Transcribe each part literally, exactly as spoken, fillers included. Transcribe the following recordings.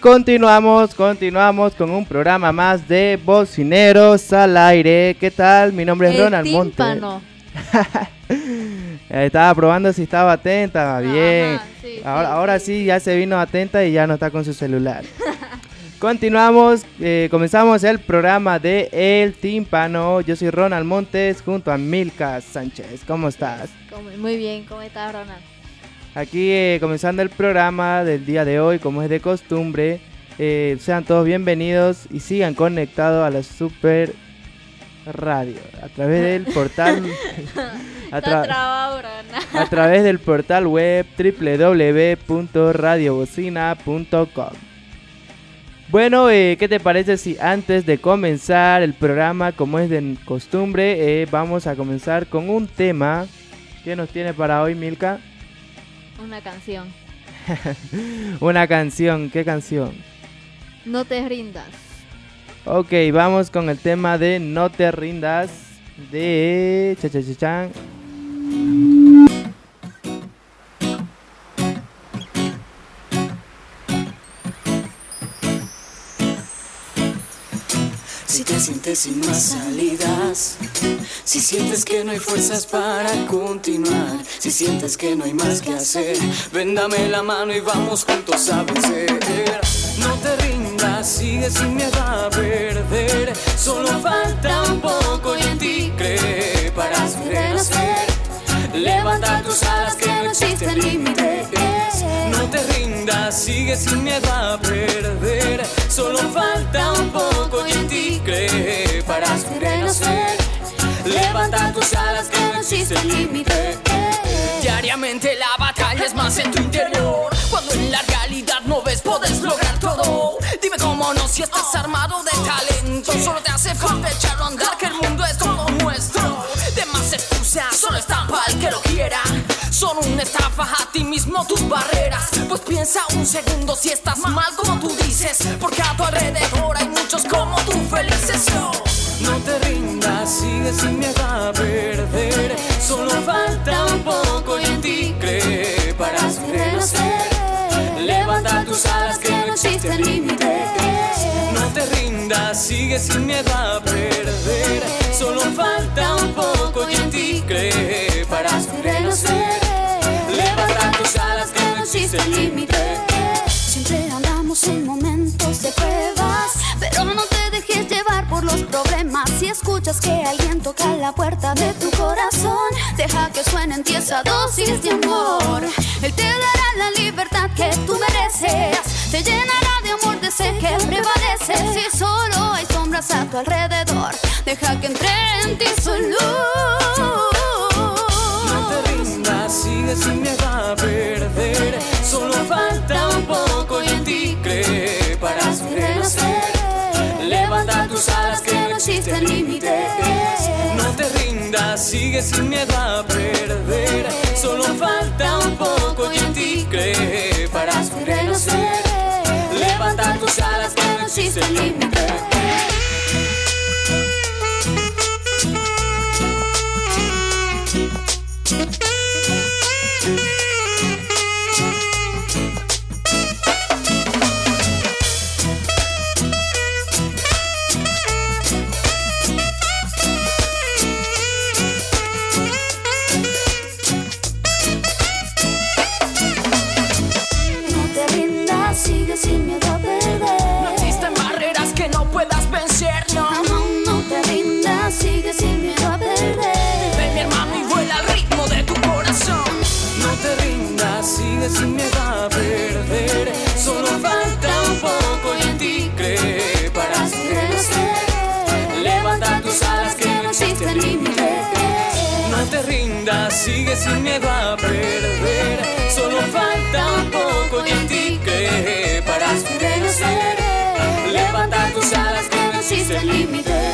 continuamos, continuamos con un programa más de Bocineros al Aire. ¿Qué tal? Mi nombre es El Ronald Monte. tímpano. Estaba probando si estaba atenta. Bien. Ajá, sí, ahora, sí, ahora sí. sí ya se vino atenta y ya no está con su celular. Continuamos, eh, comenzamos el programa de El Tímpano. Yo soy Ronald Montes junto a Milka Sánchez. ¿Cómo estás? ¿Cómo? Muy bien, ¿cómo estás, Ronald? Aquí eh, comenzando el programa del día de hoy, como es de costumbre. Eh, sean todos bienvenidos y sigan conectados a la Super Radio a través del portal a, Está tra- trabado, Ronald. a través del portal web doble u doble u doble u punto radio bocina punto com. Bueno, eh, ¿qué te parece si antes de comenzar el programa, como es de costumbre, eh, vamos a comenzar con un tema que nos tiene para hoy, Milka? Una canción. Una canción, ¿qué canción? No te rindas. Ok, vamos con el tema de No te rindas de cha cha cha chan. Si te sientes sin más salidas, si sientes que no hay fuerzas para continuar, si sientes que no hay más que hacer, ven dame la mano y vamos juntos a vencer. No te rindas, sigue sin miedo a perder, solo falta un poco y en ti cree para renacer. Levanta tus alas que no existen límites. No te rindas, sigue sin miedo a perder, solo falta un poco y en ti cree para renacer. Levanta tus alas que no existen límites. Diariamente la batalla es más en tu interior, cuando en la realidad no ves puedes lograr todo. Dime cómo no si estás armado de talento, solo te hace falta echarlo a andar que el mundo es todo nuestro. De más excusas, solo estampa al que lo quiera, son una estafa a ti mismo tus barreras. Pues piensa un segundo si estás mal como tú dices, porque a tu alrededor hay muchos como tú felices. No, no te rindas, sigue sin miedo a perder, solo falta un poco y en ti cree para renacer. Levanta tus alas que no existen límites. No te rindas, sigue sin miedo a perder, solo falta un poco y en ti cree para renacer. Levanta tus alas que no existen límites. Siempre andamos en momentos de pruebas, pero no te dejes llevar por los problemas. Si escuchas que alguien toca la puerta de tu corazón, deja que suene en ti esa dosis de amor. Él te dará la libertad que tú mereces, te llenará de amor de ese que prevalece. Si solo hay sombras a tu alrededor, deja que entre en ti su luz. No te rindas, sigue sin miedo a perder, solo falta un poco y en ti cree para renacer. Levanta tus alas que no existen límites. No te rindas, sigue sin miedo a perder, solo falta un poco y en ti cree para renacer. Levanta tus alas que no existen límites. Sigue sin miedo a perder. No existen barreras que no puedas vencer, no. No, no te rindas, sigue sin miedo a perder. Ven mi hermano y vuela al ritmo de tu corazón. No te rindas, sigue sin miedo a perder, solo falta un poco y en ti cree para renacer. Levanta tus alas que no existen límites. No te rindas, sigue sin miedo a perder, solo falta un poco y en ti cree para renacer. Levanta tus alas que no existen límites.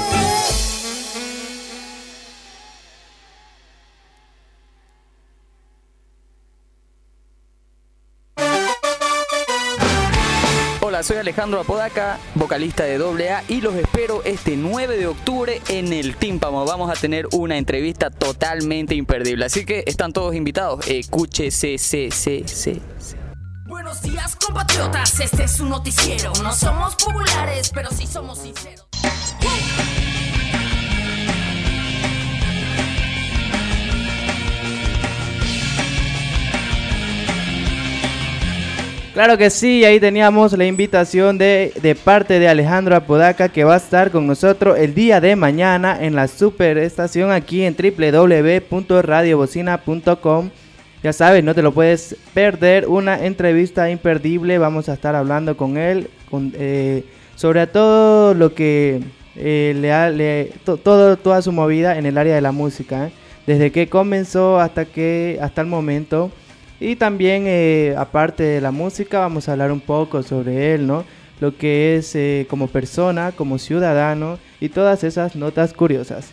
Hola, soy Alejandro Apodaca, vocalista de doble A, y los espero este nueve de octubre en el Tímpano. Vamos a tener una entrevista totalmente imperdible, así que están todos invitados. Escúchese, se, se, se, se. Bueno, Buenos días, compatriotas, este es un noticiero. No somos populares, pero sí somos sinceros. Claro que sí, ahí teníamos la invitación de, de parte de Alejandro Apodaca, que va a estar con nosotros el día de mañana en la superestación aquí en doble u doble u doble u punto radio bocina punto com. Ya sabes, no te lo puedes perder, una entrevista imperdible. Vamos a estar hablando con él con, eh, sobre todo lo que eh, le ha, le, to, todo, toda su movida en el área de la música, ¿eh? Desde que comenzó hasta, que, hasta el momento. Y también, eh, aparte de la música, vamos a hablar un poco sobre él, ¿no? Lo que es eh, como persona, como ciudadano y todas esas notas curiosas.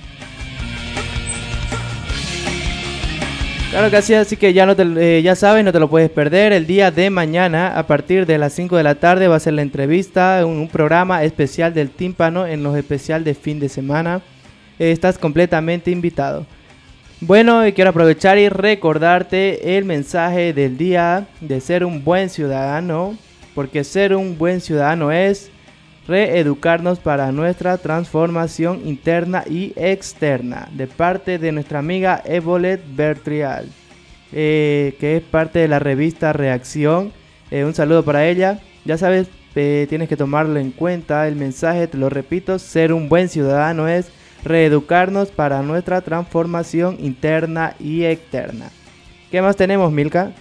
Claro que sí, así que ya, no te, eh, ya sabes, no te lo puedes perder. El día de mañana, a partir de las cinco de la tarde, va a ser la entrevista, un, un programa especial del tímpano en los especial de fin de semana. Eh, estás completamente invitado. Bueno, y quiero aprovechar y recordarte el mensaje del día de ser un buen ciudadano, porque ser un buen ciudadano es reeducarnos para nuestra transformación interna y externa, de parte de nuestra amiga Evolet Bertrial, eh, que es parte de la revista Reacción. Eh, un saludo para ella. Ya sabes, eh, tienes que tomarlo en cuenta el mensaje, te lo repito, ser un buen ciudadano es reeducarnos para nuestra transformación interna y externa. ¿Qué más tenemos, Milka?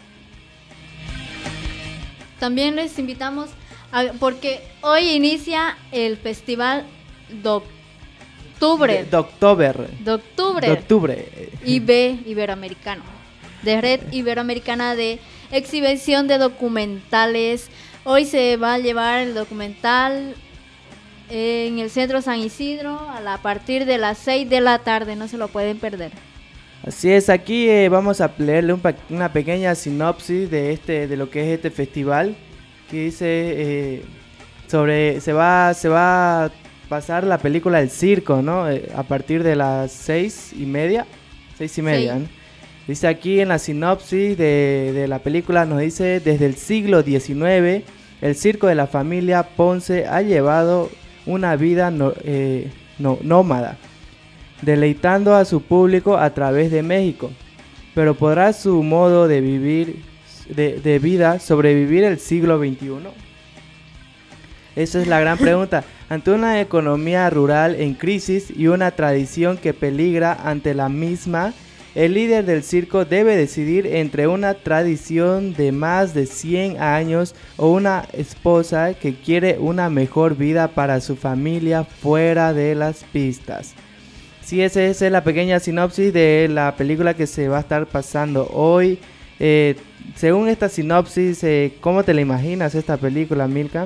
También les invitamos a, porque hoy inicia el festival de octubre. De octubre. De octubre. De octubre. I B Iberoamericano. De Red Iberoamericana de Exhibición de Documentales. Hoy se va a llevar el documental en el Centro San Isidro a, la, a partir de las seis de la tarde, no se lo pueden perder. Así es, aquí eh, vamos a leerle un, una pequeña sinopsis de este de lo que es este festival, que dice eh, sobre se va se va a pasar la película El Circo, ¿no? Eh, a partir de las seis y media, seis y media, sí. ¿No? Dice aquí en la sinopsis de, de la película, nos dice: desde el siglo diecinueve, el circo de la familia Ponce ha llevado una vida no, eh, no, nómada, deleitando a su público a través de México. Pero ¿podrá su modo de vivir, de, de vida, sobrevivir el siglo veintiuno? Esa es la gran pregunta. Ante una economía rural en crisis y una tradición que peligra ante la misma, el líder del circo debe decidir entre una tradición de más de cien años o una esposa que quiere una mejor vida para su familia fuera de las pistas. Sí, esa, esa es la pequeña sinopsis de la película que se va a estar pasando hoy. Eh, según esta sinopsis, eh, ¿cómo te la imaginas esta película, Milka?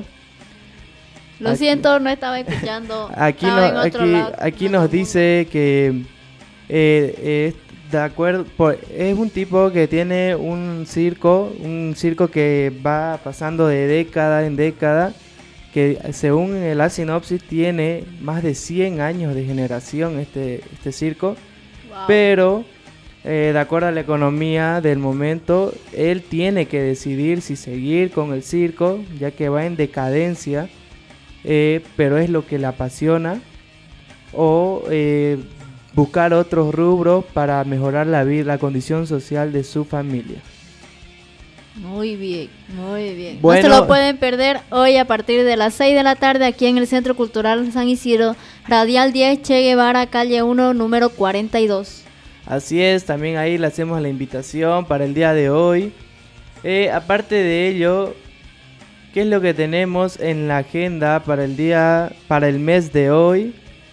Lo aquí, siento, no estaba escuchando. Aquí, estaba no, en otro aquí, lado, aquí no nos dice que eh, eh, de acuerdo, por, es un tipo que tiene un circo, un circo que va pasando de década en década, que según la sinopsis tiene más de cien años de generación este, este circo, wow. Pero eh, de acuerdo a la economía del momento, él tiene que decidir si seguir con el circo, ya que va en decadencia, eh, pero es lo que le apasiona, o eh, buscar otros rubros para mejorar la vida, la condición social de su familia. Muy bien, muy bien. Bueno, no se lo pueden perder hoy a partir de las seis de la tarde aquí en el Centro Cultural San Isidro, Radial diez, Che Guevara, calle uno, número cuarenta y dos. Así es, también ahí le hacemos la invitación para el día de hoy. Eh, aparte de ello, ¿qué es lo que tenemos en la agenda para el día, para el mes de hoy?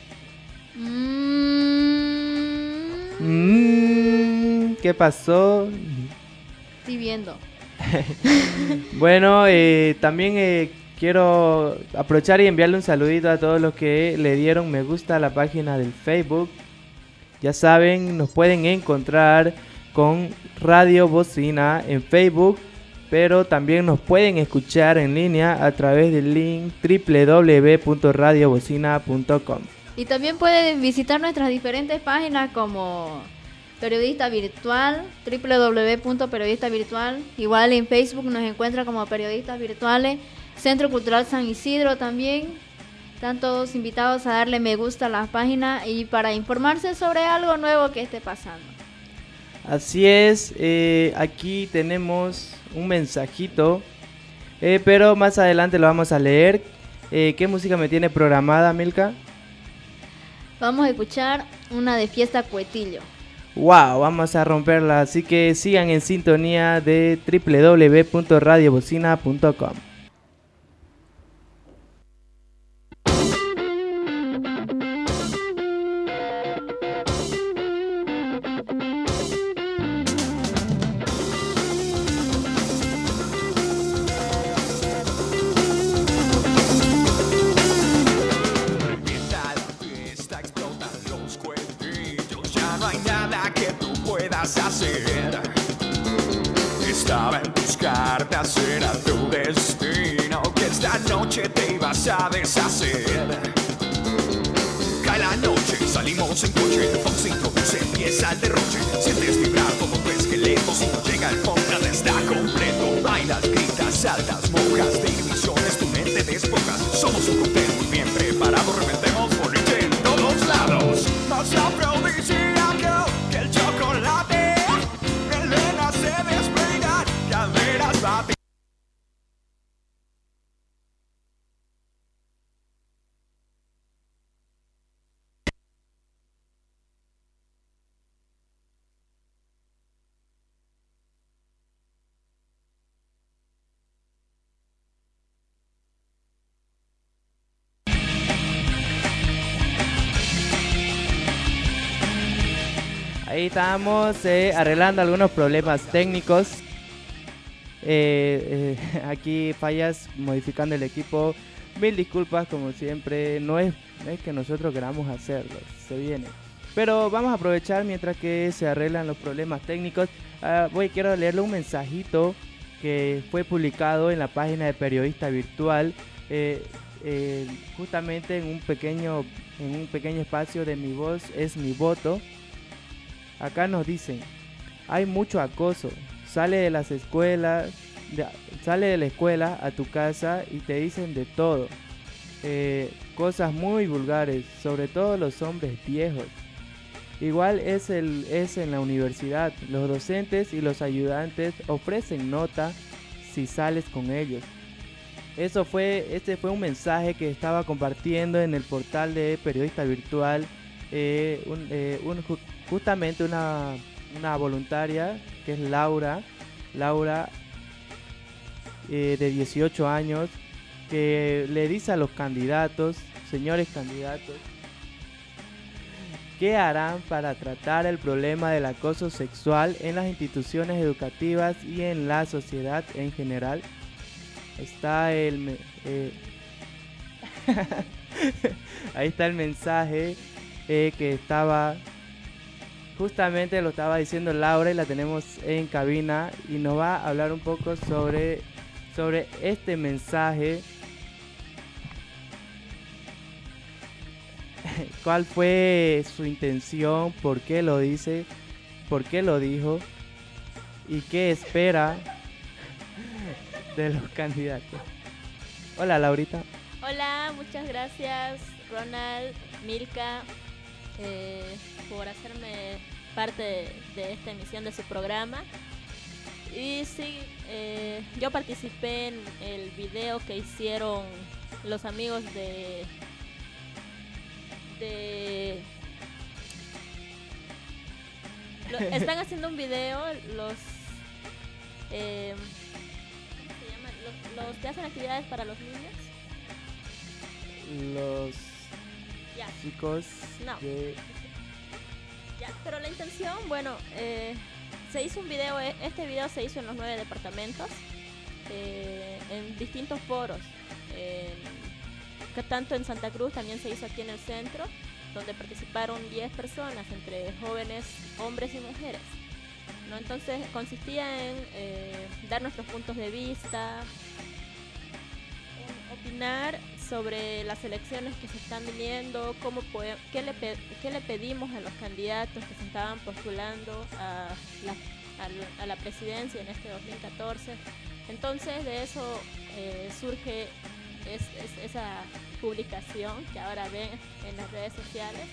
Mm, ¿Qué pasó? Estoy viendo. Bueno, eh, también eh, quiero aprovechar y enviarle un saludito a todos los que le dieron me gusta a la página del Facebook. Ya saben, nos pueden encontrar con Radio Bocina en Facebook, pero también nos pueden escuchar en línea a través del link doble u doble u doble u punto radio bocina punto com. Y también pueden visitar nuestras diferentes páginas como Periodista Virtual, doble u doble u doble u punto periodista virtual. Igual en Facebook nos encuentra como Periodistas Virtuales. Centro Cultural San Isidro también. Están todos invitados a darle me gusta a la página y para informarse sobre algo nuevo que esté pasando. Así es, eh, aquí tenemos un mensajito, eh, pero más adelante lo vamos a leer. Eh, ¿Qué música me tiene programada, Milka? Vamos a escuchar una de Fiesta Cuetillo. Wow, vamos a romperla, así que sigan en sintonía de doble u doble u doble u punto radio bocina punto com. Estaba en buscarte, hacer a tu destino, que esta noche te ibas a deshacer. Cae la noche, salimos en coche, vamos a introducir, empieza el derroche. Sientes vibrar todo tu esqueleto, si no llega el fondo nada está completo. Bailas, gritas, saltas, mojas, de inhibiciones tu mente despojas. Somos un cóctel muy bien preparado, reventemos boliche en todos lados. Más afrodisíaco que el chocolate, melenas se despeinan, caderas baten. Ahí estamos eh, arreglando algunos problemas técnicos. Eh, eh, aquí fallas modificando el equipo. Mil disculpas como siempre. No es, no es que nosotros queramos hacerlo. Se viene. Pero vamos a aprovechar mientras que se arreglan los problemas técnicos. Uh, voy, quiero leerle un mensajito que fue publicado en la página de Periodista Virtual. Eh, eh, justamente en un pequeño, en un pequeño espacio de Mi Voz es Mi Voto. Acá nos dicen, hay mucho acoso, sale de las escuelas, de, sale de la escuela a tu casa y te dicen de todo, eh, cosas muy vulgares, sobre todo los hombres viejos. Igual es, el, es en la universidad, los docentes y los ayudantes ofrecen nota si sales con ellos. Eso fue, este fue un mensaje que estaba compartiendo en el portal de Periodista Virtual, eh, un, eh, un justamente una, una voluntaria que es Laura, Laura eh, de dieciocho años, que le dice a los candidatos, señores candidatos, ¿qué harán para tratar el problema del acoso sexual en las instituciones educativas y en la sociedad en general? Está el... Eh, ahí está el mensaje eh, que estaba... Justamente lo estaba diciendo Laura y la tenemos en cabina y nos va a hablar un poco sobre, sobre este mensaje. ¿Cuál fue su intención? ¿Por qué lo dice? ¿Por qué lo dijo? ¿Y qué espera de los candidatos? Hola, Laurita. Hola, muchas gracias Ronald, Milka, eh, por hacerme parte de, de esta emisión de su programa. Y sí, eh, yo participé en el video que hicieron los amigos de de lo, están haciendo un video los eh, ¿cómo se llama? Los, los que hacen actividades para los niños, los ya. chicos no de... ya, pero la intención, bueno, eh, se hizo un video, este video se hizo en los nueve departamentos, eh, en distintos foros, eh, que tanto en Santa Cruz, también se hizo aquí en el centro, donde participaron diez personas, entre jóvenes, hombres y mujeres, ¿no? Entonces consistía en eh, dar nuestros puntos de vista, en opinar sobre las elecciones que se están viniendo, cómo pode- qué, le pe- qué le pedimos a los candidatos que se estaban postulando a la, a la, a la presidencia en este dos mil catorce. Entonces de eso eh, surge es, es, esa publicación que ahora ven en las redes sociales.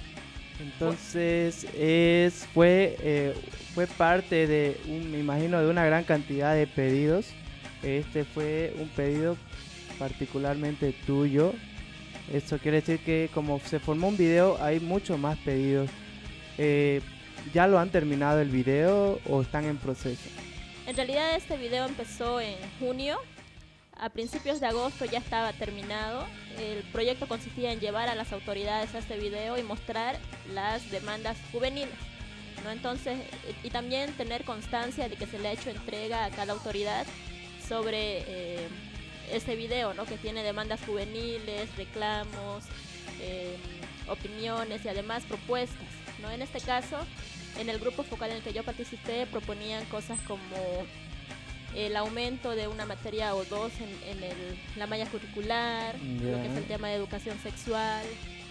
Entonces es fue eh, fue parte de un, me imagino, de una gran cantidad de pedidos. Este fue un pedido particularmente tuyo. Eso quiere decir que como se formó un video, hay muchos más pedidos. Eh, ¿Ya lo han terminado el video o están en proceso? En realidad este video empezó en junio. A principios de agosto ya estaba terminado. El proyecto consistía en llevar a las autoridades a este video y mostrar las demandas juveniles, ¿no? Entonces, y, y también tener constancia de que se le ha hecho entrega a cada autoridad sobre eh, este video, ¿no? Que tiene demandas juveniles, reclamos, eh, opiniones y además propuestas, ¿no? En este caso, en el grupo focal en el que yo participé, proponían cosas como el aumento de una materia o dos en, en el, la malla curricular, Yeah. lo que es el tema de educación sexual.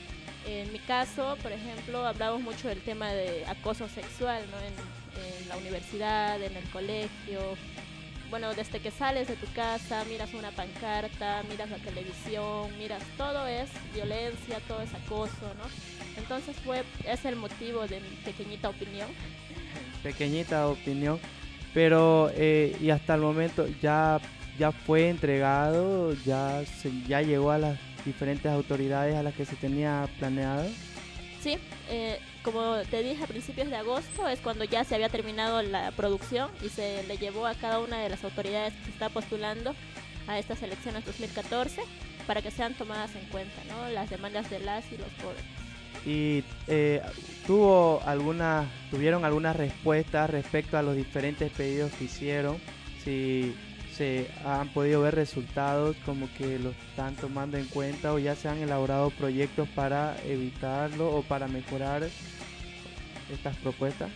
En mi caso, por ejemplo, hablamos mucho del tema de acoso sexual, ¿no? en, en la universidad, en el colegio. Bueno, desde que sales de tu casa, miras una pancarta, miras la televisión, miras, todo es violencia, todo es acoso, ¿no? Entonces fue, es el motivo de mi pequeñita opinión. Pequeñita opinión. Pero eh, y hasta el momento ya ya fue entregado, ya se, ya llegó a las diferentes autoridades a las que se tenía planeado. Sí, eh, como te dije, a principios de agosto es cuando ya se había terminado la producción y se le llevó a cada una de las autoridades que se está postulando a estas elecciones dos mil catorce para que sean tomadas en cuenta, ¿no? Las demandas de las y los jóvenes. Y eh, tuvo alguna, tuvieron algunas respuestas respecto a los diferentes pedidos que hicieron. Si se han podido ver resultados como que los están tomando en cuenta o ya se han elaborado proyectos para evitarlo o para mejorar estas propuestas.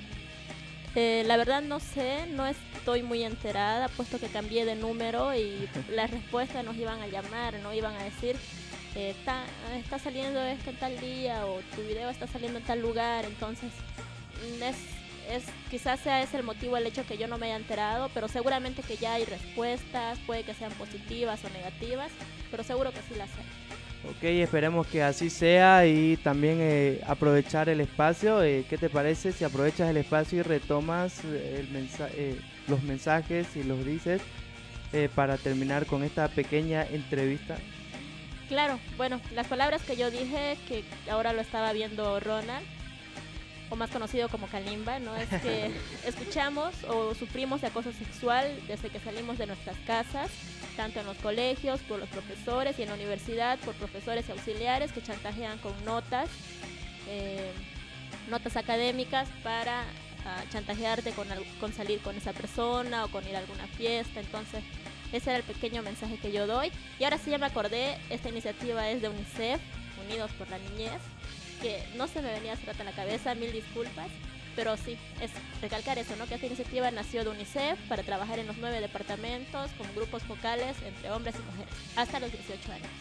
Eh, la verdad no sé, no estoy muy enterada, puesto que cambié de número y las respuestas nos iban a llamar, no iban a decir eh, está, está saliendo esto en tal día o tu video está saliendo en tal lugar. Entonces mm, es, es quizás sea ese el motivo, el hecho que yo no me haya enterado, pero seguramente que ya hay respuestas, puede que sean positivas o negativas, pero seguro que sí las hay. Ok, esperemos que así sea y también eh, aprovechar el espacio. Eh, ¿Qué te parece si aprovechas el espacio y retomas el mensa eh, los mensajes y los dices eh, para terminar con esta pequeña entrevista? Claro, bueno, las palabras que yo dije, que ahora lo estaba viendo Ronald, o más conocido como Kalimba, ¿no? Es que escuchamos o sufrimos de acoso sexual desde que salimos de nuestras casas, tanto en los colegios, por los profesores, y en la universidad, por profesores y auxiliares que chantajean con notas, eh, notas académicas para uh, chantajearte con, con salir con esa persona o con ir a alguna fiesta. Entonces, ese era el pequeño mensaje que yo doy. Y ahora sí ya me acordé, esta iniciativa es de UNICEF, Unidos por la Niñez, que no se me venía hace rato en la cabeza, mil disculpas, pero sí, es recalcar eso, ¿no? Que esta iniciativa nació de UNICEF para trabajar en los nueve departamentos con grupos focales entre hombres y mujeres, hasta los dieciocho años.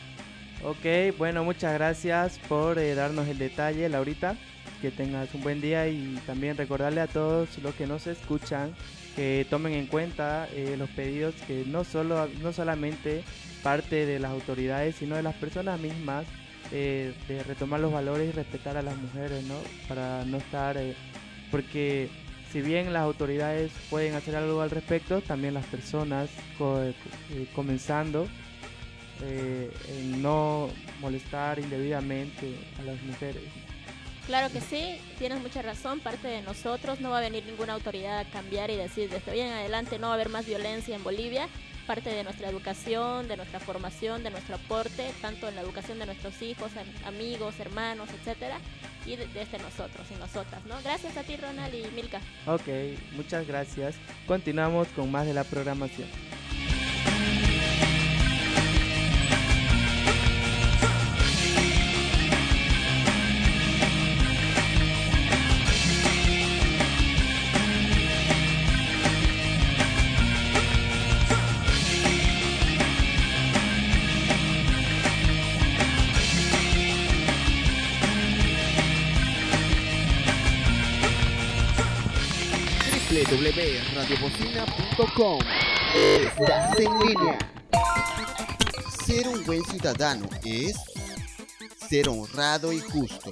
Ok, bueno, muchas gracias por eh, darnos el detalle, Laurita. Que tengas un buen día y también recordarle a todos los que nos escuchan que tomen en cuenta eh, los pedidos, que no solo no solamente parte de las autoridades, sino de las personas mismas, eh, de retomar los valores y respetar a las mujeres, ¿no? Para no estar, eh, porque si bien las autoridades pueden hacer algo al respecto, también las personas, co eh, comenzando eh, en no molestar indebidamente a las mujeres. Claro que sí, tienes mucha razón, parte de nosotros, no va a venir ninguna autoridad a cambiar y decir desde hoy en adelante no va a haber más violencia en Bolivia. Parte de nuestra educación, de nuestra formación, de nuestro aporte, tanto en la educación de nuestros hijos, am- amigos, hermanos, etcétera, y de- desde nosotros y nosotras, ¿no? Gracias a ti, Ronald y Milka. Ok, muchas gracias. Continuamos con más de la programación. w w w punto radio bocina punto com. Estás en línea. Ser un buen ciudadano es ser honrado y justo.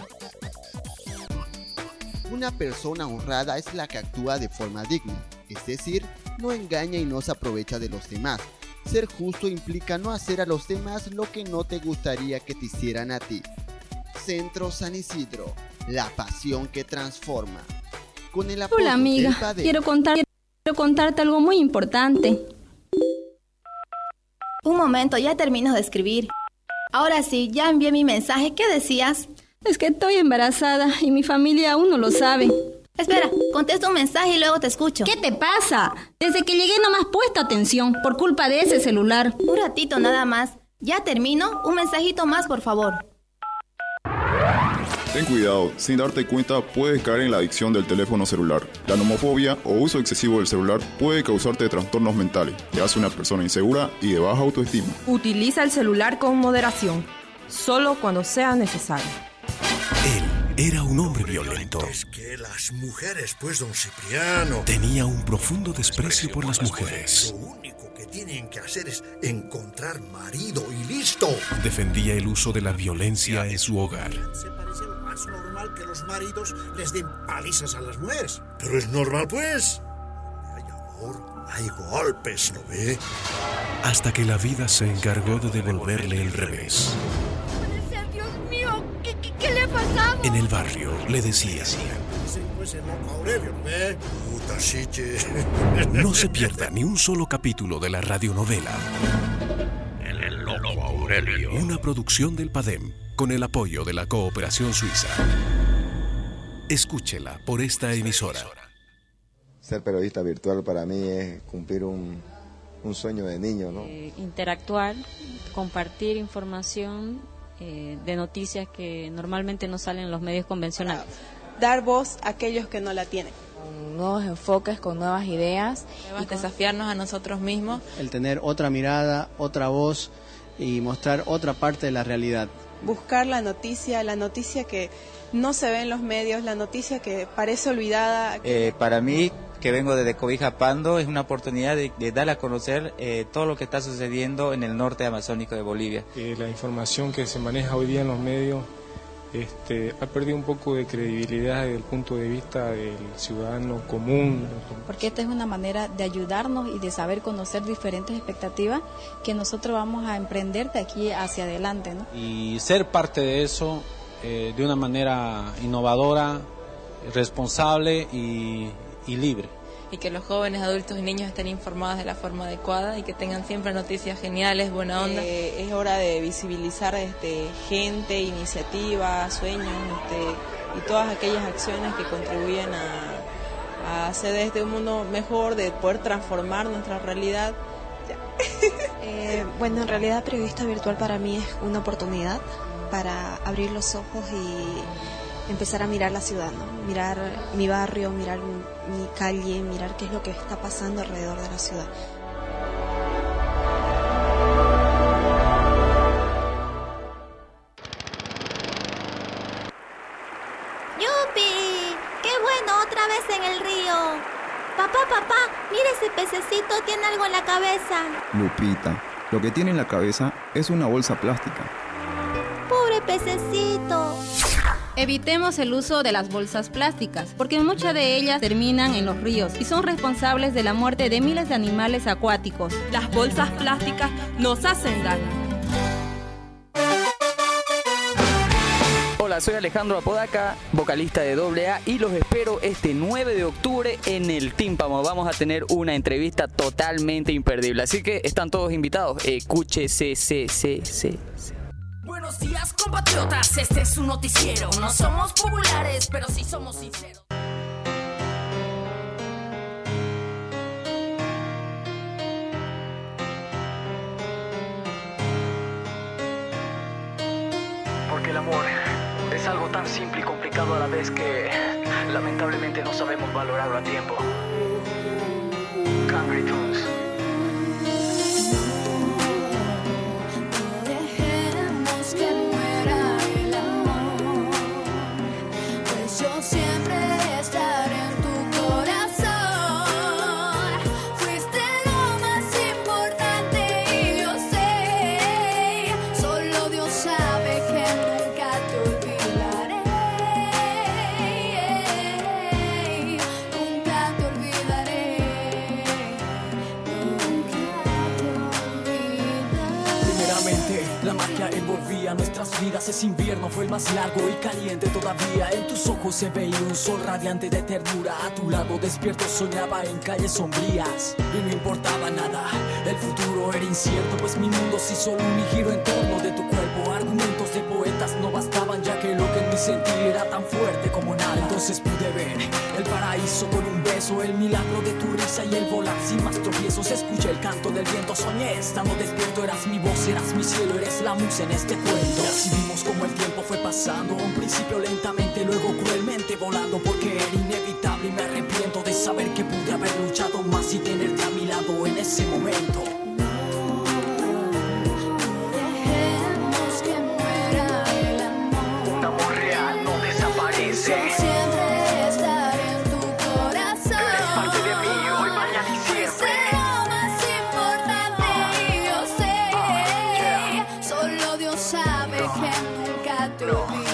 Una persona honrada es la que actúa de forma digna, es decir, no engaña y no se aprovecha de los demás. Ser justo implica no hacer a los demás lo que no te gustaría que te hicieran a ti. Centro San Isidro, la pasión que transforma. Con el apoyo Hola amiga, del Padre. quiero, contar, quiero contarte algo muy importante. Un momento, ya termino de escribir. Ahora sí, ya envié mi mensaje. ¿Qué decías? Es que estoy embarazada y mi familia aún no lo sabe. Espera, contesto un mensaje y luego te escucho. ¿Qué te pasa? Desde que llegué no me has puesto atención por culpa de ese celular. Un ratito nada más. Ya termino. Un mensajito más, por favor. Ten cuidado, sin darte cuenta puedes caer en la adicción del teléfono celular. La nomofobia o uso excesivo del celular puede causarte trastornos mentales, te hace una persona insegura y de baja autoestima. Utiliza el celular con moderación, solo cuando sea necesario. Él era un hombre violento. Es que las mujeres, pues, don Cipriano. Tenía un profundo desprecio por las mujeres. Lo único que tienen que hacer es encontrar marido y listo. Defendía el uso de la violencia en su hogar. Es normal que los maridos les den palizas a las mujeres. Pero es normal, pues. Hay amor, hay golpes, ¿no ve? Hasta que la vida se encargó de devolverle el revés. Dios mío, ¿qué, qué, qué le ha pasado? En el barrio le decían: Pues el loco Aurelio, ¿no ve? Puta chiche. No se pierda ni un solo capítulo de la radionovela. El loco Aurelio. Una producción del PADEM, con el apoyo de la Cooperación Suiza. Escúchela por esta emisora. Ser periodista virtual para mí es cumplir un, un sueño de niño, ¿no? Eh, interactuar, compartir información eh, de noticias que normalmente no salen en los medios convencionales. Dar voz a aquellos que no la tienen. Con nuevos enfoques, con nuevas ideas y con... desafiarnos a nosotros mismos. El tener otra mirada, otra voz y mostrar otra parte de la realidad. Buscar la noticia, la noticia que no se ve en los medios, la noticia que parece olvidada. Eh, para mí, que vengo desde Cobija Pando, es una oportunidad de, de dar a conocer eh, todo lo que está sucediendo en el norte amazónico de Bolivia. Eh, la información que se maneja hoy día en los medios este, ha perdido un poco de credibilidad desde el punto de vista del ciudadano común. Porque esta es una manera de ayudarnos y de saber conocer diferentes expectativas que nosotros vamos a emprender de aquí hacia adelante, ¿no? Y ser parte de eso eh, de una manera innovadora, responsable y, y libre. Y que los jóvenes, adultos y niños estén informados de la forma adecuada y que tengan siempre noticias geniales, buena onda. Eh, es hora de visibilizar este, gente, iniciativas, sueños este, y todas aquellas acciones que contribuyen a, a hacer de este un mundo mejor, de poder transformar nuestra realidad. eh, bueno, en realidad periodista virtual para mí es una oportunidad para abrir los ojos y empezar a mirar la ciudad, ¿no? Mirar mi barrio, mirar mi calle, mirar qué es lo que está pasando alrededor de la ciudad. ¡Yupi! ¡Qué bueno! Otra vez en el río. Papá, papá, mira ese pececito, tiene algo en la cabeza. Lupita, lo que tiene en la cabeza es una bolsa plástica. ¡Pobre pececito! Evitemos el uso de las bolsas plásticas, porque muchas de ellas terminan en los ríos y son responsables de la muerte de miles de animales acuáticos. Las bolsas plásticas nos hacen daño. Hola, soy Alejandro Apodaca, vocalista de doble A, y los espero este nueve de octubre en el Tímpano. Vamos a tener una entrevista totalmente imperdible, así que están todos invitados. Escúchese, se, se, se, se. Buenos días, compatriotas, este es un noticiero. No somos populares, pero sí somos sinceros. Porque el amor es algo tan simple y complicado a la vez que lamentablemente no sabemos valorarlo a tiempo. Cangre Tunes. Yo siempre estaré en tu corazón. vidas ese invierno fue el más largo y caliente todavía. En tus ojos se veía un sol radiante de ternura. A tu lado despierto soñaba en calles sombrías y no importaba nada, el futuro era incierto, pues mi mundo se hizo un giro en torno de tu cuerpo. Argumentos de poetas no bastaban, ya que lo que en mi sentir era tan fuerte como nada. Entonces pude ver el paraíso con un beso, el milagro de tu risa y el volar sin más tropiezos. Escuché el canto del viento, soñé estando despierto. Eras mi voz, eras mi cielo, eres la musa en este cuento. Y así vimos como el tiempo fue pasando, un principio lentamente, luego cruelmente volando, porque era inevitable y me arrepiento de saber que pude haber luchado más y tenerte a mi lado en ese momento. Dejemos que muera el amor. Un amor real no desaparece. Yo siempre estaré en tu corazón. Eres parte de mí, hoy, mañana y siempre. Es lo más importante y yo sé, uh, yeah. Solo Dios sabe no. que nunca te no. olvidaré.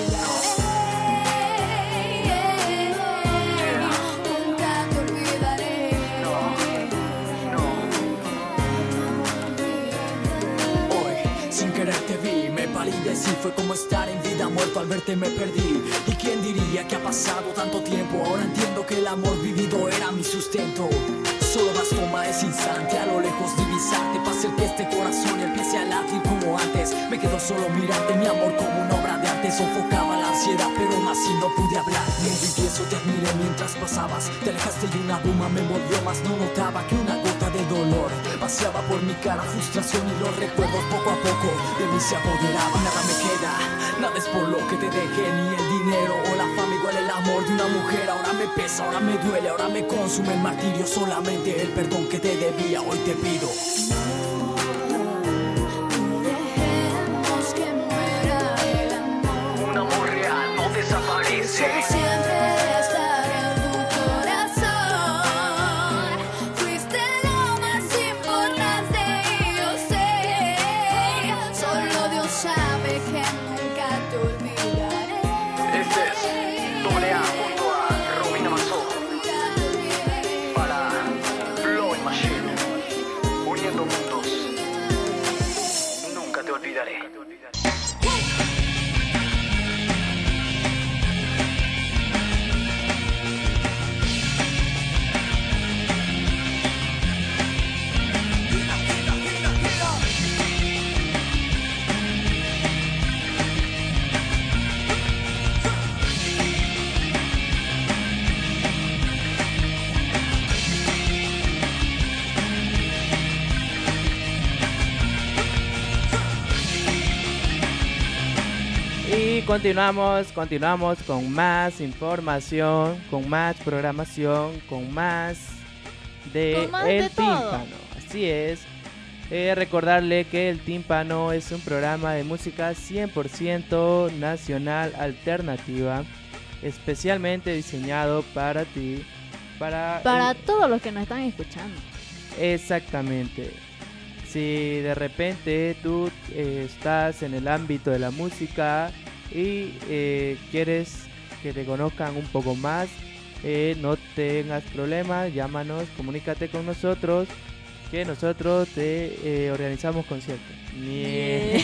Te vi, me palidecí, fue como estar en vida muerto, al verte me perdí. ¿Y quién diría que ha pasado tanto tiempo? Ahora entiendo que el amor vivido era mi sustento. Solo bastó más ese instante, a lo lejos divisarte, para hacer que este corazón empiece a latir como antes. Me quedo solo mirarte, mi amor, como una obra de arte. Sofocaba la ansiedad, pero más si no pude hablar. Y eso te admiré mientras pasabas, te alejaste y una bruma me envolvió, más no notaba que una gota de dolor paseaba por mi cara, frustración y los recuerdos poco a poco de mí se apoderaban. Nada me queda, nada es por lo que te dejé, ni el dinero o la fama, igual el amor de una mujer. Ahora me pesa, ahora me duele, ahora me consume el martirio. Solamente el perdón que te debía hoy te pido. Dejemos que muera el amor. Un amor real no desaparece. Yo siempre estaré en tu corazón. Fuiste lo más importante y yo sé, solo Dios sabe que nunca te olvidaré. Este es doble A junto a Romina Mazó para Blowing Machine, uniendo mundos. Nunca te olvidaré. Y continuamos, continuamos con más información, con más programación, con más de Con más El de todo. Tímpano. Así es. Eh, recordarle que El Tímpano es un programa de música cien por ciento nacional alternativa, especialmente diseñado para ti, para Para el- todos los que nos están escuchando. Exactamente. Si de repente tú eh, estás en el ámbito de la música y eh, quieres que te conozcan un poco más, eh, no tengas problemas, llámanos, comunícate con nosotros, que nosotros te eh, organizamos conciertos. Nie-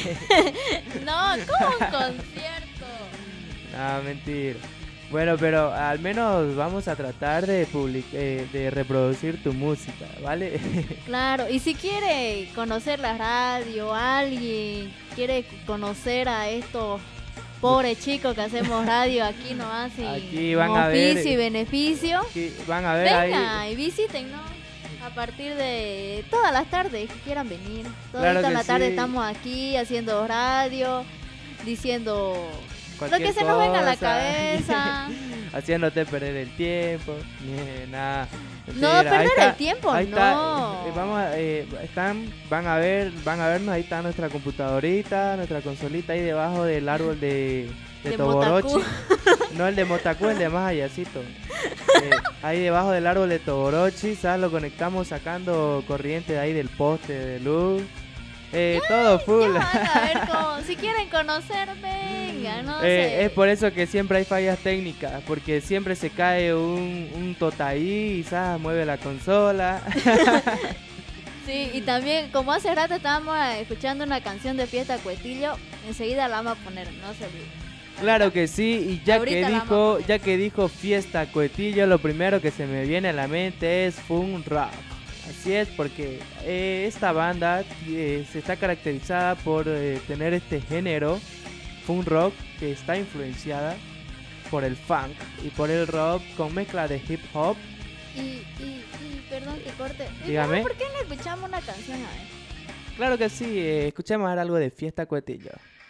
No, ¿cómo un concierto? No, mentira. Bueno, pero al menos vamos a tratar de public eh, de reproducir tu música, ¿vale? Claro, y si quiere conocer la radio, alguien quiere conocer a estos pobres chicos que hacemos radio aquí nomás sin Aquí van a ver- oficio y beneficio, Aquí van a ver ahí. venga y visítenos a partir de todas las tardes que quieran venir. Claro Toda que la tarde sí. estamos aquí haciendo radio, diciendo lo Cualquier que se nos venga a la cosa. cabeza. Haciéndote perder el tiempo, ni nada. No, Mentira, perder ahí está, el tiempo, ahí está, no. eh, vamos a, eh, están, van a ver, van a vernos, ahí está nuestra computadorita, nuestra consolita ahí debajo del árbol de, de, De Toborochi. Motacú. No el de Motacú, el de más allácito. Eh, ahí debajo del árbol de Toborochi, ¿sabes? Lo conectamos sacando corriente de ahí del poste de luz. Eh, todo full. Ya van a ver cómo, si quieren conocer, venga, no Eh, sé. es por eso que siempre hay fallas técnicas, porque siempre se cae un, un totaí y ¿sabes? Mueve la consola. Sí, y también, como hace rato estábamos escuchando una canción de Fiesta Cuetillo, enseguida la vamos a poner, no se olviden. Claro que sí, y ya Ahorita que la vamos a dijo, poner. ya que dijo Fiesta Cuetillo, lo primero que se me viene a la mente es Fun Rock. Así es, porque eh, esta banda eh, se está caracterizada por eh, tener este género Fun Rock que está influenciada por el funk y por el rock con mezcla de hip hop. Y, y, y perdón que corte. ¿Y Dígame. ¿Por qué no escuchamos una canción a ver? Claro que sí, eh, escuchemos ahora algo de Fiesta Cuetillo.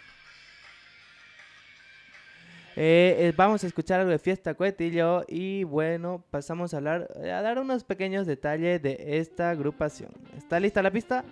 Eh, eh, vamos a escuchar algo de Fiesta Cuetillo y bueno, pasamos a hablar, a dar unos pequeños detalles de esta agrupación. ¿Está lista la pista?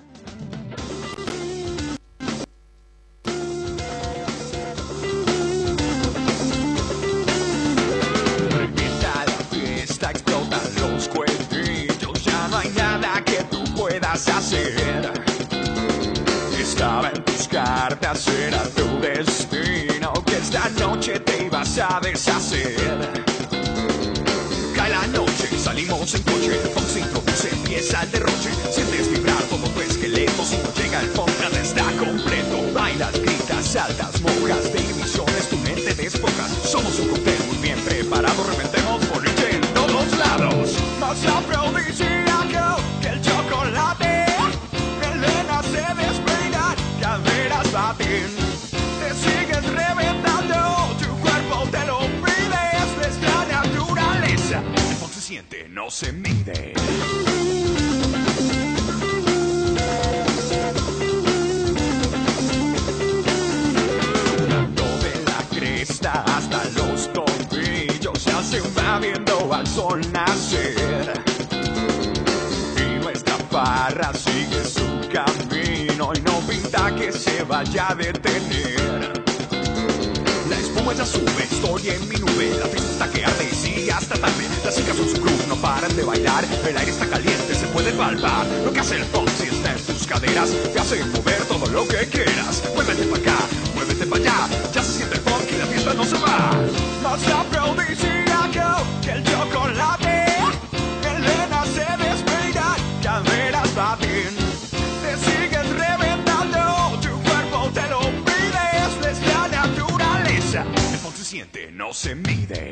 Revienta la fiesta, explotan los cuetillos, ya no hay nada que tú puedas hacer. Estaba en tus cartas, era tu destino, que esta noche te ibas a deshacer. Cae la noche, salimos en coche, con cinco se empieza el derroche. Sientes vibrar todo tu esqueleto, si no llega el funk, nada está completo. Bailas, gritas, saltas, mojas, de ilusiones tu mente despojas. Somos un cóctel muy bien preparado, reventemos boliche en todos laros. Más afrodisíaco que el chocolate, Elena se despeina, ya verás batir. Te sigues reventando, tu cuerpo te lo pide, es nuestra naturaleza. El funk se siente, no se mide. Dando de la cresta hasta los tobillos, ya se va viendo al sol nacer. Y nuestra farra sigue su camino y no pinta que se vaya a detener. La espuma ya sube, estoy en mi nube, la fiesta está que arde y sigue hasta tarde. Las chicas son su groove, no paran de bailar, el aire está caliente, se puede palpar. Lo que hace el funk si está en tus caderas, te hace mover todo lo que quieras. Muévete pa' acá, muévete pa' allá, ya se siente el funk y la fiesta no se va. Más afrodisíaco que el chocolate, Elena se despeina, ya verás batir. Te sigues reventando, tu cuerpo te lo pide, es nuestra naturaleza. El funk se siente, no se mide.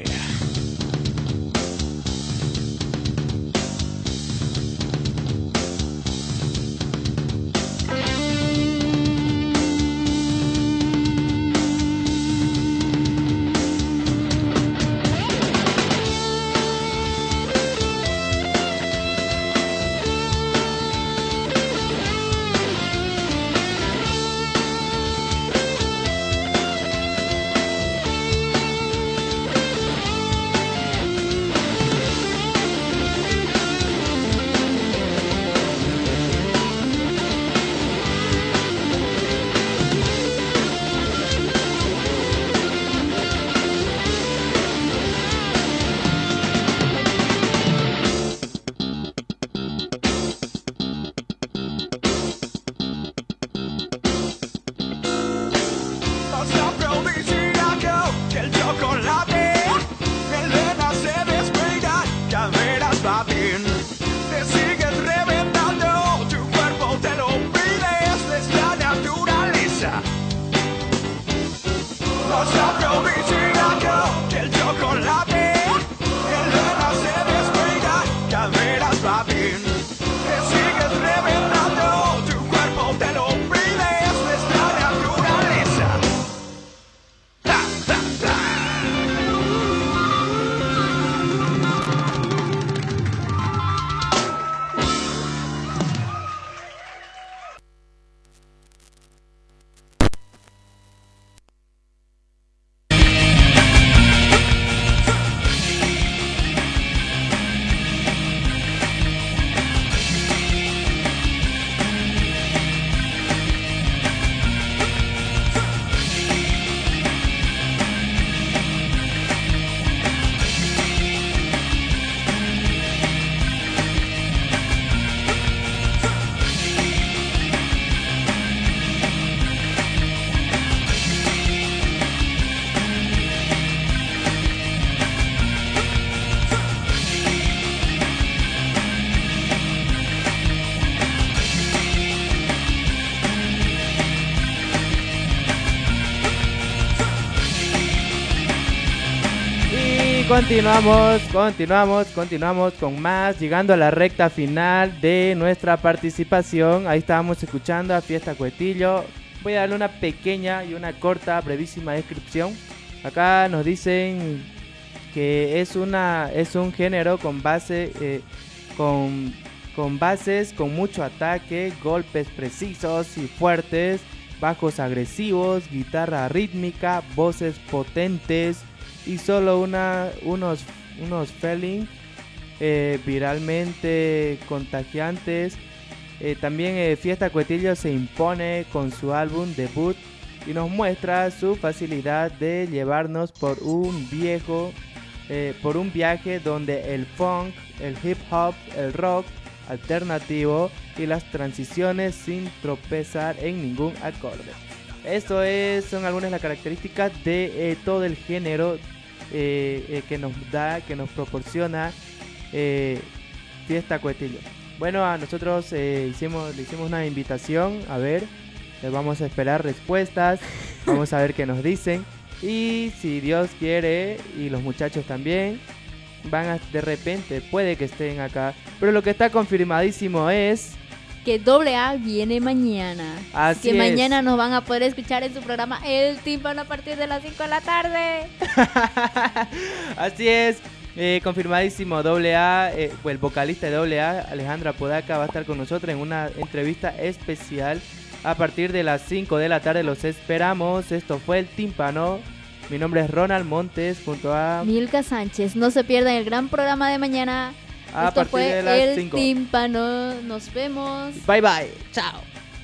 continuamos, continuamos, continuamos con más, llegando a la recta final de nuestra participación. Ahí estábamos escuchando a Fiesta Cuetillo. Voy a darle una pequeña y una corta, brevísima descripción. Acá nos dicen que es una es un género con base eh, con, con bases con mucho ataque, golpes precisos y fuertes, bajos agresivos, guitarra rítmica, voces potentes y solo una, unos, unos feelings eh, viralmente contagiantes. Eh, también eh, Fiesta Cuetillo se impone con su álbum debut y nos muestra su facilidad de llevarnos por un viejo, eh, por un viaje donde el funk, el hip hop, el rock alternativo y las transiciones sin tropezar en ningún acorde. Esto es, son algunas de las características de eh, todo el género eh, eh, que nos da, que nos proporciona eh, Fiesta Cuetillo. Bueno, a nosotros eh, hicimos, le hicimos una invitación, a ver, les vamos a esperar respuestas, vamos a ver qué nos dicen y si Dios quiere y los muchachos también van a, de repente, puede que estén acá, pero lo que está confirmadísimo es que doble A viene mañana. Así que es. mañana nos van a poder escuchar en su programa El Tímpano a partir de las cinco de la tarde. Así es. Eh, confirmadísimo, doble A, eh, el vocalista de doble A, Alejandro Apodaca, va a estar con nosotros en una entrevista especial a partir de las cinco de la tarde. Los esperamos. Esto fue El Tímpano. Mi nombre es Ronald Montes junto a Milka Sánchez. No se pierdan el gran programa de mañana. A Esto partir fue de las El cinco. Tímpano. Nos vemos. Bye bye. Chao.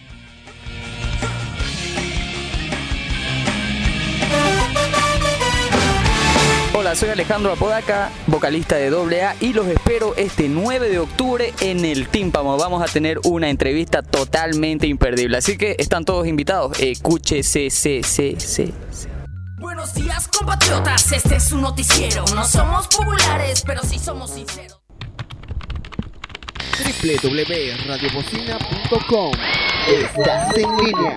Hola, soy Alejandro Apodaca, vocalista de doble A y los espero este nueve de octubre en el Tímpano. Vamos a tener una entrevista totalmente imperdible, así que están todos invitados. Escúchese, se, se, se, se. Buenos días, compatriotas, este es un noticiero. No somos populares, pero sí somos sinceros. doble u doble u doble u punto radio bocina punto com. Estás en línea.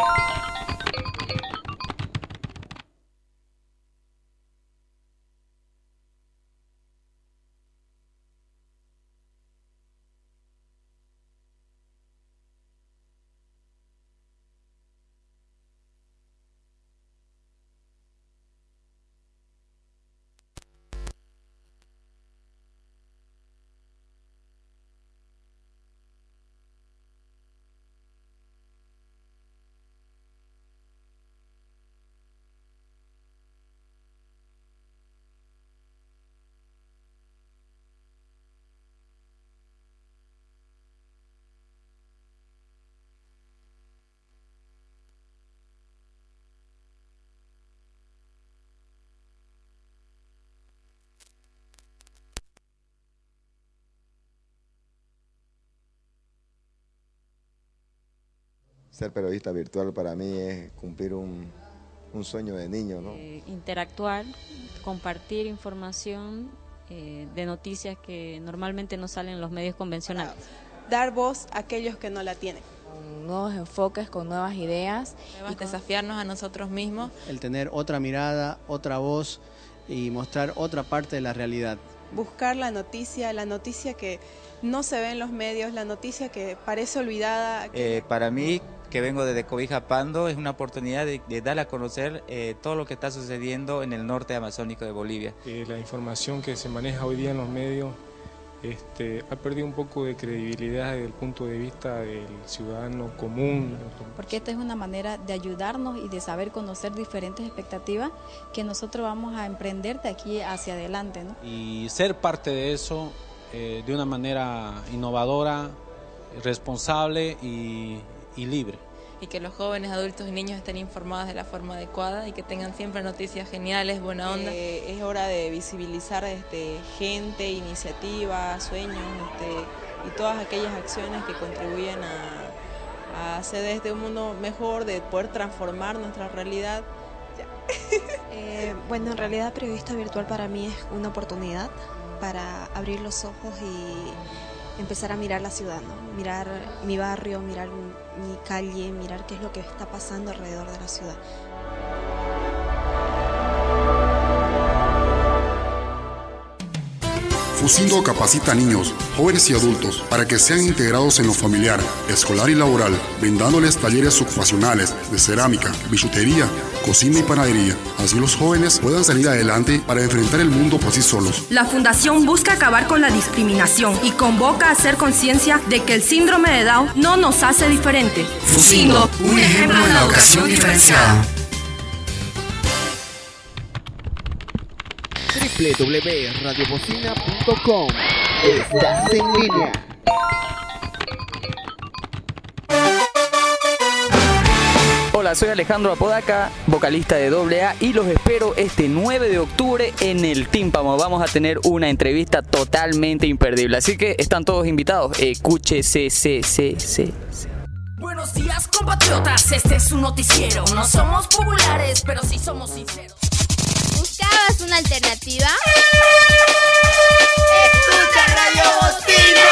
Ser periodista virtual para mí es cumplir un, un sueño de niño, ¿no? Eh, interactuar, compartir información eh, de noticias que normalmente no salen en los medios convencionales. Dar voz a aquellos que no la tienen. Con nuevos enfoques, con nuevas ideas y desafiarnos a nosotros mismos. El tener otra mirada, otra voz y mostrar otra parte de la realidad. Buscar la noticia, la noticia que no se ve en los medios, la noticia que parece olvidada. Eh, para mí, que vengo desde Cobija Pando, es una oportunidad de, de dar a conocer eh, todo lo que está sucediendo en el norte amazónico de Bolivia. Eh, la información que se maneja hoy día en los medios este, ha perdido un poco de credibilidad desde el punto de vista del ciudadano común. Porque esta es una manera de ayudarnos y de saber conocer diferentes expectativas que nosotros vamos a emprender de aquí hacia adelante, ¿no? Y ser parte de eso eh, de una manera innovadora, responsable y, y libre. Y que los jóvenes, adultos y niños estén informados de la forma adecuada y que tengan siempre noticias geniales, buena onda. Eh, es hora de visibilizar este, gente, iniciativas, sueños este, y todas aquellas acciones que contribuyen a, a hacer de este un mundo mejor, de poder transformar nuestra realidad. eh, bueno, en realidad periodista virtual para mí es una oportunidad para abrir los ojos y empezar a mirar la ciudad, ¿no? Mirar mi barrio, mirar mi calle, mirar qué es lo que está pasando alrededor de la ciudad. Fusindo capacita a niños, jóvenes y adultos para que sean integrados en lo familiar, escolar y laboral, brindándoles talleres ocupacionales de cerámica, billutería, cocina y panadería. Así los jóvenes puedan salir adelante para enfrentar el mundo por sí solos. La Fundación busca acabar con la discriminación y convoca a hacer conciencia de que el síndrome de Down no nos hace diferente. Fusindo, un ejemplo de la educación diferenciada. doble u doble u doble u punto radio bocina punto com. Estás en línea. Hola, soy Alejandro Apodaca, vocalista de doble A, y los espero este nueve de octubre en el Tímpano. Vamos a tener una entrevista totalmente imperdible, así que están todos invitados. Escúchese, se, se, se, se. Buenos días, compatriotas, este es un noticiero. No somos populares, pero sí somos sinceros. ¿Buscabas una alternativa? ¡Escucha Radio Bocina!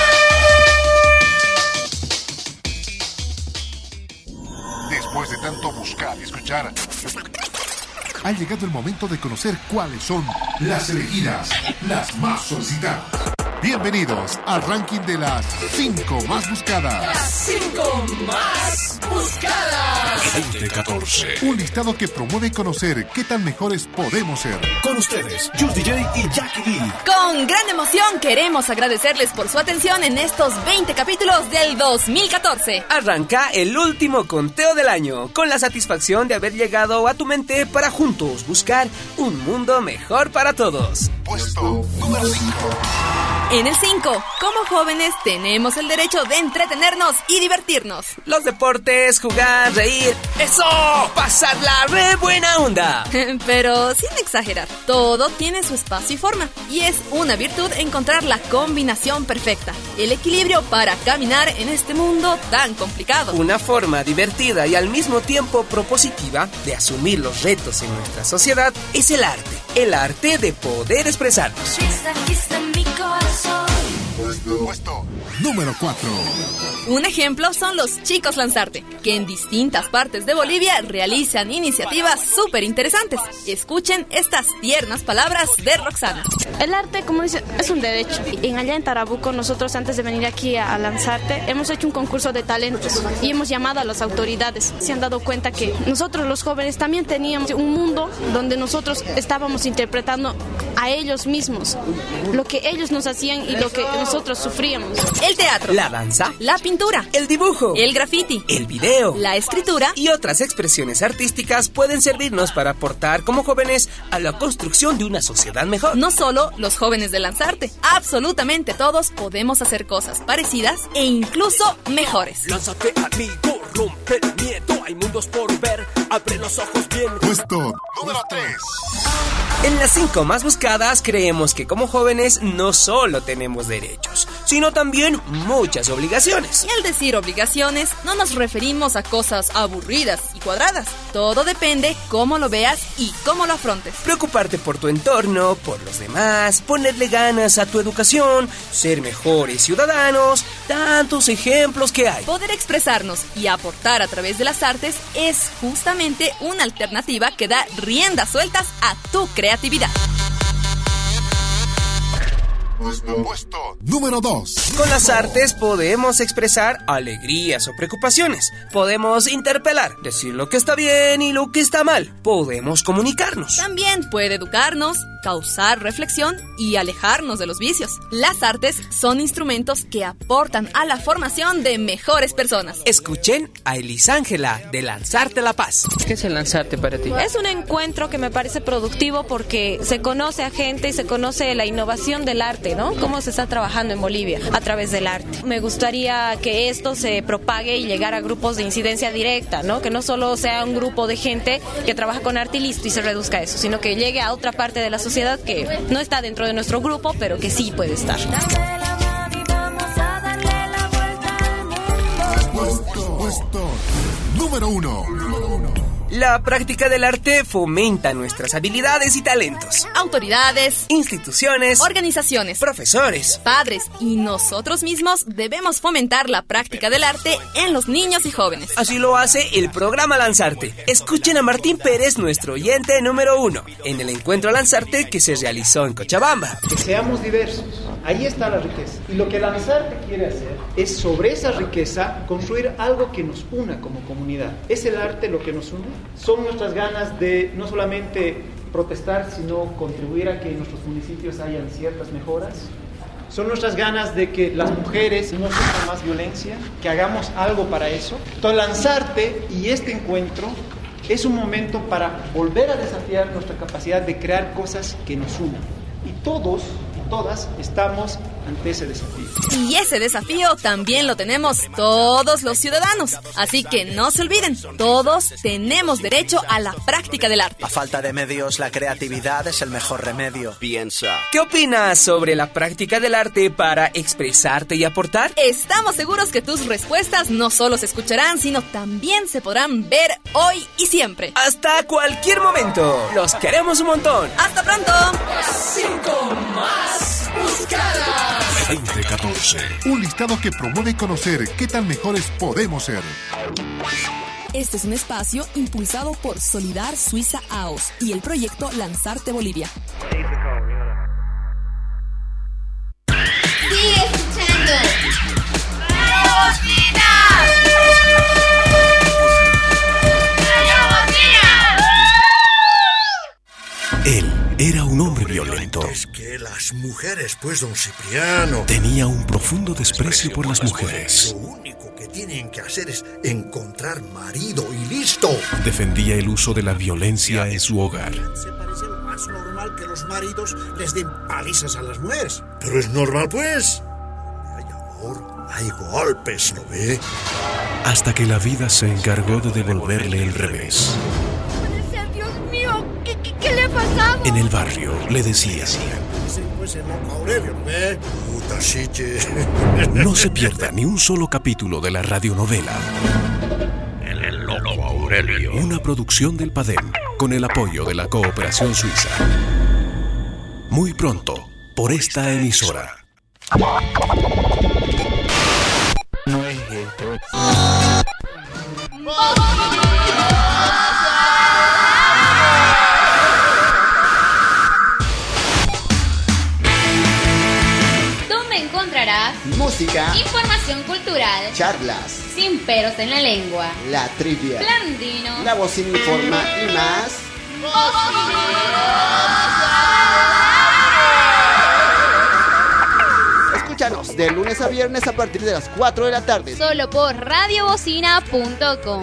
Después de tanto buscar y escuchar, ha llegado el momento de conocer cuáles son las elegidas, las más solicitadas. Bienvenidos al ranking de las cinco más buscadas. Las cinco más buscadas. veinte catorce. Un listado que promueve conocer qué tan mejores podemos ser. Con ustedes, Jules D J y Jackie Lee. Con gran emoción queremos agradecerles por su atención en estos veinte capítulos del dos mil catorce. Arranca el último conteo del año, con la satisfacción de haber llegado a tu mente para juntos buscar un mundo mejor para todos. Puesto número cinco. En el cinco, como jóvenes tenemos el derecho de entretenernos y divertirnos. Los deportes, jugar, reír, ¡eso! ¡Pasarla re buena onda! Pero sin exagerar, todo tiene su espacio y forma. Y es una virtud encontrar la combinación perfecta, el equilibrio para caminar en este mundo tan complicado. Una forma divertida y al mismo tiempo propositiva de asumir los retos en nuestra sociedad es el arte. El arte de poder expresarnos. Puesto número cuatro. Un ejemplo son los Chicos Lanzarte, que en distintas partes de Bolivia realizan iniciativas súper interesantes. Escuchen estas tiernas palabras de Roxana. El arte, como dice, es un derecho. En allá en Tarabuco, nosotros antes de venir aquí a, a Lanzarte, hemos hecho un concurso de talentos y hemos llamado a las autoridades. Se han dado cuenta que nosotros los jóvenes también teníamos un mundo donde nosotros estábamos interpretando a ellos mismos, lo que ellos nos hacían y lo que nosotros sufríamos. El teatro, la danza, la pintura, el dibujo, el graffiti, el video, la escritura y otras expresiones artísticas pueden servirnos para aportar como jóvenes a la construcción de una sociedad mejor. No solo los jóvenes de Lanzarte, absolutamente todos podemos hacer cosas parecidas e incluso mejores. Lánzate, amigo, rompe el miedo, hay mundos por ver, abre los ojos bien. Puesto número tres. En las cinco más buscadas creemos que como jóvenes no solo tenemos derechos, sino también muchas obligaciones. Y al decir obligaciones, no nos referimos a cosas aburridas y cuadradas. Todo depende cómo lo veas y cómo lo afrontes. Preocuparte por tu entorno, por los demás, ponerle ganas a tu educación, ser mejores ciudadanos, tantos ejemplos que hay. Poder expresarnos y aportar a través de las artes es justamente una alternativa que da riendas sueltas a tu creatividad. Puesto, puesto número dos. Con las artes podemos expresar alegrías o preocupaciones. Podemos interpelar, decir lo que está bien y lo que está mal. Podemos comunicarnos. También puede educarnos, causar reflexión y alejarnos de los vicios. Las artes son instrumentos que aportan a la formación de mejores personas. Escuchen a Elisángela de Lanzarte la Paz. ¿Qué es el Lanzarte para ti? Es un encuentro que me parece productivo porque se conoce a gente y se conoce la innovación del arte, ¿no? Cómo se está trabajando en Bolivia a través del arte. Me gustaría que esto se propague y llegara a grupos de incidencia directa, ¿no? Que no solo sea un grupo de gente que trabaja con arte y listo y se reduzca a eso, sino que llegue a otra parte de la sociedad que no está dentro de nuestro grupo, pero que sí puede estar. Puesto, puesto número uno. La práctica del arte fomenta nuestras habilidades y talentos. Autoridades, instituciones, organizaciones, profesores, padres y nosotros mismos debemos fomentar la práctica del arte en los niños y jóvenes. Así lo hace el programa Lanzarte. Escuchen a Martín Pérez, nuestro oyente número uno, en el encuentro Lanzarte que se realizó en Cochabamba. Que seamos diversos, ahí está la riqueza. Y lo que Lanzarte quiere hacer es sobre esa riqueza construir algo que nos una como comunidad. ¿Es el arte lo que nos une? Son nuestras ganas de no solamente protestar, sino contribuir a que en nuestros municipios hayan ciertas mejoras. Son nuestras ganas de que las mujeres no sufran más violencia, que hagamos algo para eso. Entonces, Lanzarte y este encuentro es un momento para volver a desafiar nuestra capacidad de crear cosas que nos unan. Y todos y todas estamos ante ese desafío. Y ese desafío también lo tenemos todos los ciudadanos. Así que no se olviden, todos tenemos derecho a la práctica del arte. A falta de medios, la creatividad es el mejor remedio. Piensa. ¿Qué opinas sobre la práctica del arte para expresarte y aportar? Estamos seguros que tus respuestas no solo se escucharán, sino también se podrán ver hoy y siempre. Hasta cualquier momento. Los queremos un montón. ¡Hasta pronto! Cinco más buscadas. veinte catorce. Un listado que promueve conocer qué tan mejores podemos ser. Este es un espacio impulsado por Solidar Suiza A O S y el proyecto Lanzarte Bolivia. Sigue escuchando. ¡Radio Bocina! Él era un hombre violento. Es que las mujeres, pues, don Cipriano. Tenía un profundo desprecio por las mujeres. Lo único que tienen que hacer es encontrar marido y listo. Defendía el uso de la violencia en su hogar. Se parece lo más normal que los maridos les den palizas a las mujeres. Pero es normal, pues. Hay amor, hay golpes, ¿no ve? Hasta que la vida se encargó de devolverle el revés. Dios mío, ¿qué, qué, qué le ha pasado? En el barrio le decían: Pues el loco Aurelio, ¿no ve? Puta chiche. No se pierda ni un solo capítulo de la radionovela El loco Aurelio. Una producción del PADEM con el apoyo de la Cooperación Suiza. Muy pronto, por esta emisora. No es esto. Encontrarás música, información cultural, charlas, sin peros en la lengua, la trivia, Blandino, la bocina informa y más. Escúchanos de lunes a viernes a partir de las cuatro de la tarde. Solo por radio bocina punto com.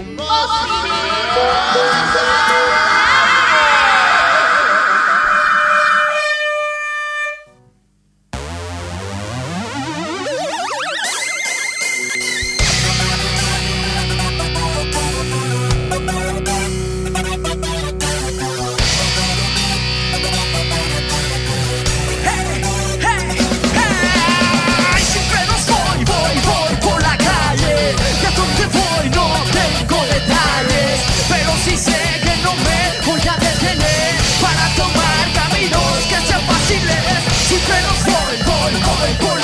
Siempre no voy, voy, voy por